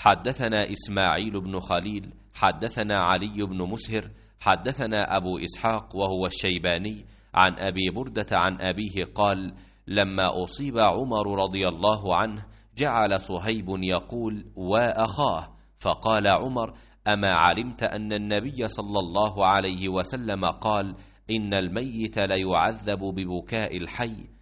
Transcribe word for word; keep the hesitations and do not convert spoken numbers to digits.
حدثنا إسماعيل بن خليل حدثنا علي بن مسهر حدثنا أبو إسحاق وهو الشيباني عن أبي بردة عن أبيه قال: لما أصيب عمر رضي الله عنه جعل صهيب يقول: وأخاه، فقال عمر: أما علمت أن النبي صلى الله عليه وسلم قال: إن الميت ليعذب ببكاء الحي،